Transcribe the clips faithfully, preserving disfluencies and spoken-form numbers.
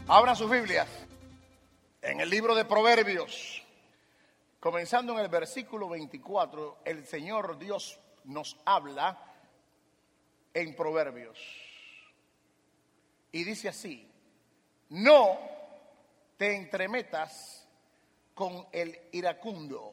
Abran sus Biblias en el libro de Proverbios, comenzando en el versículo veinticuatro. El Señor Dios nos habla en Proverbios y dice así: no te entremetas con el iracundo,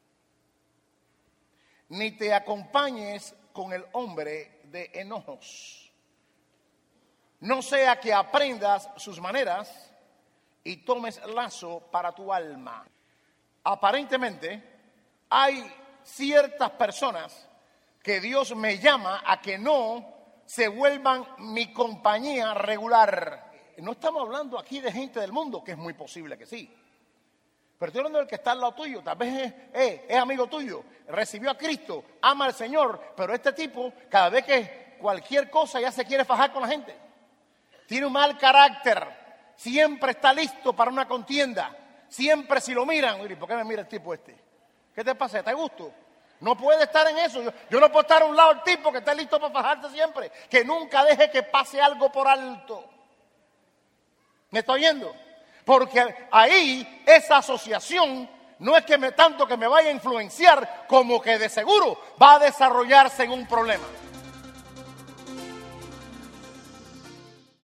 ni te acompañes con el hombre de enojos. No sea que aprendas sus maneras y tomes lazo para tu alma. Aparentemente, hay ciertas personas que Dios me llama a que no se vuelvan mi compañía regular. No estamos hablando aquí de gente del mundo, que es muy posible que sí. Pero estoy hablando del que está al lado tuyo. Tal vez es, es, es amigo tuyo, recibió a Cristo, ama al Señor, pero este tipo, cada vez que cualquier cosa ya se quiere fajar con la gente. Tiene un mal carácter, siempre está listo para una contienda, siempre si lo miran, ¿y por qué me mira el tipo este? ¿Qué te pasa? ¿Te gusto? No puede estar en eso. Yo, yo no puedo estar a un lado del tipo que está listo para fajarse siempre, que nunca deje que pase algo por alto. ¿Me está oyendo? Porque ahí esa asociación no es que me tanto que me vaya a influenciar, como que de seguro va a desarrollarse en un problema.